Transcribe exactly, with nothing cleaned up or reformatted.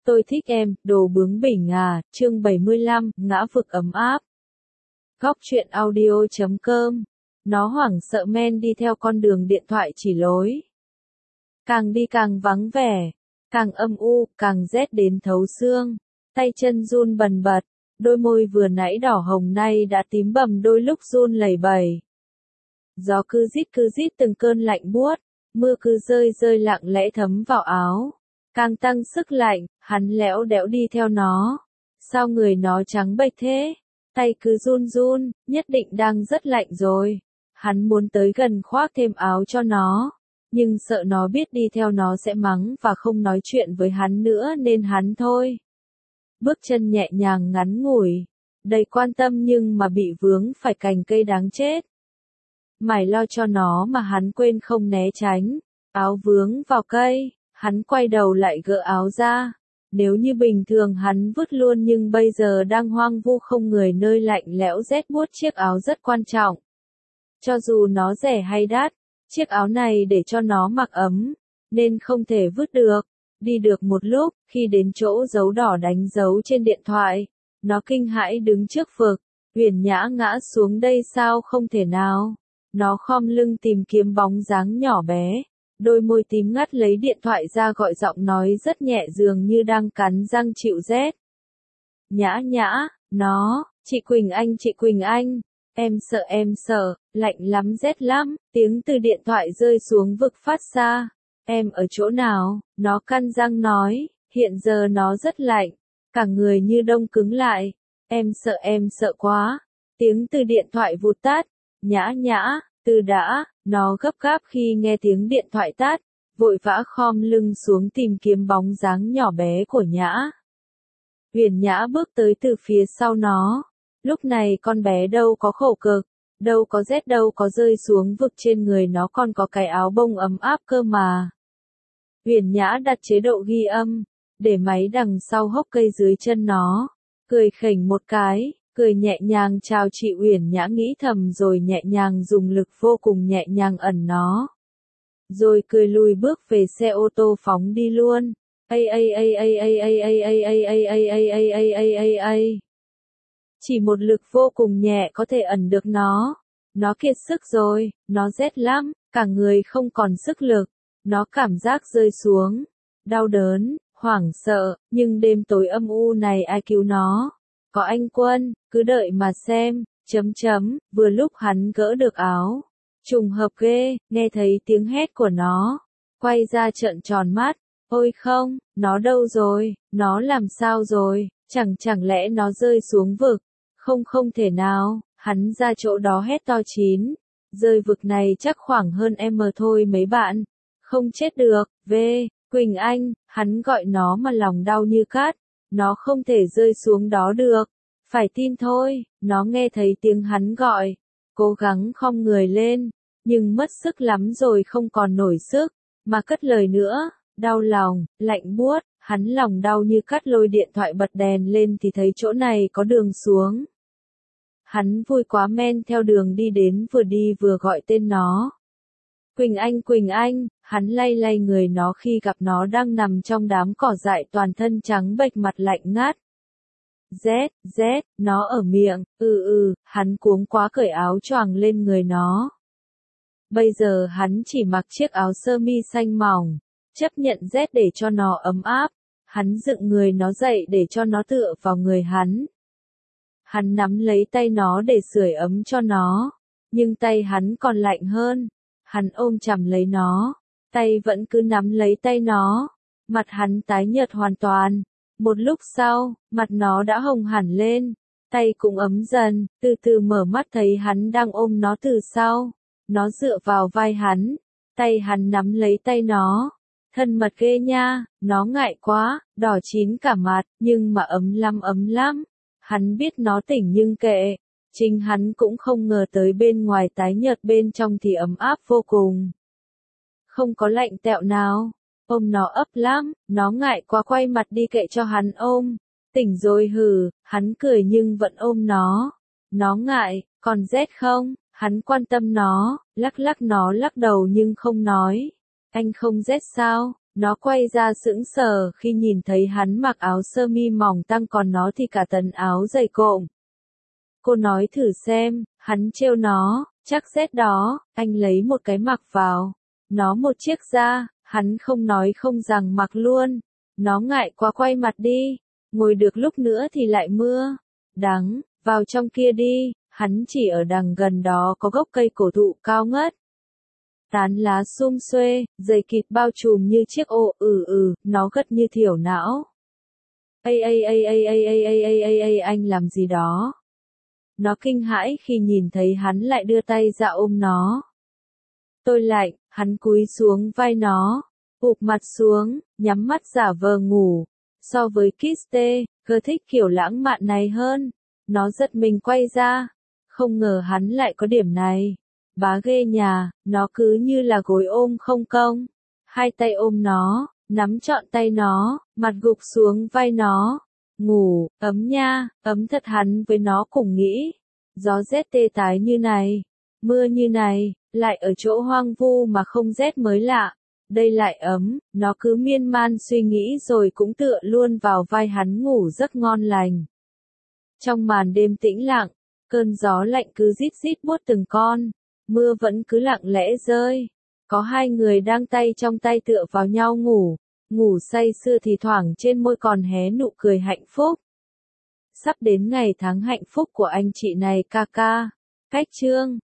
Tôi thích em, đồ bướng bỉnh à, chương bảy mươi lăm, ngã vực ấm áp. Góc truyện audio chấm com. Nó hoảng sợ men đi theo con đường điện thoại chỉ lối. Càng đi càng vắng vẻ, càng âm u, càng rét đến thấu xương. Tay chân run bần bật, đôi môi vừa nãy đỏ hồng nay đã tím bầm đôi lúc run lẩy bẩy. Gió cứ rít cứ rít từng cơn lạnh buốt, mưa cứ rơi rơi lặng lẽ thấm vào áo. Càng tăng sức lạnh, hắn lẽo đẽo đi theo nó. Sao người nó trắng bệch thế? Tay cứ run run, nhất định đang rất lạnh rồi. Hắn muốn tới gần khoác thêm áo cho nó, nhưng sợ nó biết đi theo nó sẽ mắng và không nói chuyện với hắn nữa nên hắn thôi. Bước chân nhẹ nhàng ngắn ngủi, đầy quan tâm nhưng mà bị vướng phải cành cây đáng chết. Mải lo cho nó mà hắn quên không né tránh, áo vướng vào cây. Hắn quay đầu lại gỡ áo ra. Nếu như bình thường hắn vứt luôn nhưng bây giờ đang hoang vu không người nơi lạnh lẽo rét buốt chiếc áo rất quan trọng. Cho dù nó rẻ hay đắt, chiếc áo này để cho nó mặc ấm, nên không thể vứt được. Đi được một lúc, khi đến chỗ dấu đỏ đánh dấu trên điện thoại, nó kinh hãi đứng trước vực. Uyển Nhã ngã xuống đây sao không thể nào. Nó khom lưng tìm kiếm bóng dáng nhỏ bé. Đôi môi tím ngắt lấy điện thoại ra gọi giọng nói rất nhẹ dường như đang cắn răng chịu rét. Nhã nhã, nó, chị Quỳnh Anh chị Quỳnh Anh, em sợ em sợ, lạnh lắm rét lắm, tiếng từ điện thoại rơi xuống vực phát ra. Em ở chỗ nào? Nó cắn răng nói, hiện giờ nó rất lạnh, cả người như đông cứng lại. Em sợ em sợ quá. Tiếng từ điện thoại vụt tắt. Nhã nhã, từ đã. Nó gấp gáp khi nghe tiếng điện thoại tắt, vội vã khom lưng xuống tìm kiếm bóng dáng nhỏ bé của Nhã. Uyển Nhã bước tới từ phía sau nó. Lúc này con bé đâu có khổ cực, đâu có rét đâu có rơi xuống vực trên người nó còn có cái áo bông ấm áp cơ mà. Uyển Nhã đặt chế độ ghi âm, để máy đằng sau hốc cây dưới chân nó, cười khểnh một cái. Cười nhẹ nhàng chào chị Uyển Nhã nghĩ thầm rồi nhẹ nhàng dùng lực vô cùng nhẹ nhàng ẩn nó. Rồi cười lùi bước về xe ô tô phóng đi luôn. Ây ây ây ây ây ây ây ây ây ây ây ây ây ây ây ây ây. Chỉ một lực vô cùng nhẹ có thể ẩn được nó. Nó kiệt sức rồi, nó rét lắm, cả người không còn sức lực. Nó cảm giác rơi xuống, đau đớn, hoảng sợ, nhưng đêm tối âm u này ai cứu nó? Có anh Quân, cứ đợi mà xem, chấm chấm, vừa lúc hắn gỡ được áo. Trùng hợp ghê, nghe thấy tiếng hét của nó. Quay ra trợn tròn mắt, ôi không, nó đâu rồi, nó làm sao rồi, chẳng chẳng lẽ nó rơi xuống vực. Không không thể nào, hắn ra chỗ đó hét to chín. Rơi vực này chắc khoảng hơn em thôi mấy bạn. Không chết được, về, Quỳnh Anh, hắn gọi nó mà lòng đau như cát. Nó không thể rơi xuống đó được. Phải tin thôi, nó nghe thấy tiếng hắn gọi. Cố gắng khom người lên, nhưng mất sức lắm rồi không còn nổi sức, mà cất lời nữa, đau lòng, lạnh buốt, hắn lòng đau như cắt lôi điện thoại bật đèn lên thì thấy chỗ này có đường xuống. Hắn vui quá men theo đường đi đến vừa đi vừa gọi tên nó. Quỳnh Anh Quỳnh Anh, hắn lay lay người nó khi gặp nó đang nằm trong đám cỏ dại toàn thân trắng bệch mặt lạnh ngắt. Rét, rét, nó ở miệng, ừ ừ, hắn cuống quá cởi áo choàng lên người nó. Bây giờ hắn chỉ mặc chiếc áo sơ mi xanh mỏng, chấp nhận rét để cho nó ấm áp. Hắn dựng người nó dậy để cho nó tựa vào người hắn. Hắn nắm lấy tay nó để sưởi ấm cho nó, nhưng tay hắn còn lạnh hơn. Hắn ôm chầm lấy nó, tay vẫn cứ nắm lấy tay nó, mặt hắn tái nhợt hoàn toàn. Một lúc sau, mặt nó đã hồng hẳn lên, tay cũng ấm dần, từ từ mở mắt thấy hắn đang ôm nó từ sau. Nó dựa vào vai hắn, tay hắn nắm lấy tay nó. Thân mật ghê nha, nó ngại quá, đỏ chín cả mặt, nhưng mà ấm lắm ấm lắm. Hắn biết nó tỉnh nhưng kệ, chính hắn cũng không ngờ tới bên ngoài tái nhợt bên trong thì ấm áp vô cùng. Không có lạnh tẹo nào. Ôm nó ấp lắm, nó ngại quá quay mặt đi kệ cho hắn ôm. Tỉnh rồi hừ, hắn cười nhưng vẫn ôm nó. Nó ngại, còn rét không? Hắn quan tâm nó, lắc lắc nó lắc đầu nhưng không nói. Anh không rét sao? Nó quay ra sững sờ khi nhìn thấy hắn mặc áo sơ mi mỏng tang còn nó thì cả tấn áo dày cộm. Cô nói thử xem, hắn trêu nó, chắc rét đó, anh lấy một cái mặc vào. Nó một chiếc da, hắn không nói không rằng mặc luôn. Nó ngại quá quay mặt đi, ngồi được lúc nữa thì lại mưa. Đắng, vào trong kia đi, hắn chỉ ở đằng gần đó có gốc cây cổ thụ cao ngất. Tán lá sum xuê, dày kịt bao trùm như chiếc ô, ừ ừ, nó gật như thiểu não. Ây ây ây ây ây ây ây ây ây ây anh làm gì đó? Nó kinh hãi khi nhìn thấy hắn lại đưa tay ra ôm nó. Tôi lạnh, hắn cúi xuống vai nó, ụp mặt xuống, nhắm mắt giả vờ ngủ. So với Kiste, cơ thích kiểu lãng mạn này hơn. Nó giật mình quay ra. Không ngờ hắn lại có điểm này. Bá ghê nhà, nó cứ như là gối ôm không công. Hai tay ôm nó, nắm trọn tay nó, mặt gục xuống vai nó. Ngủ, ấm nha, ấm thật hắn với nó cùng nghĩ. Gió rét tê tái như này, mưa như này, lại ở chỗ hoang vu mà không rét mới lạ. Đây lại ấm, nó cứ miên man suy nghĩ rồi cũng tựa luôn vào vai hắn ngủ giấc ngon lành. Trong màn đêm tĩnh lặng, cơn gió lạnh cứ rít rít buốt từng con, mưa vẫn cứ lặng lẽ rơi. Có hai người đang tay trong tay tựa vào nhau ngủ, ngủ say sưa thì thoảng trên môi còn hé nụ cười hạnh phúc. Sắp đến ngày tháng hạnh phúc của anh chị này ca ca. Cách chương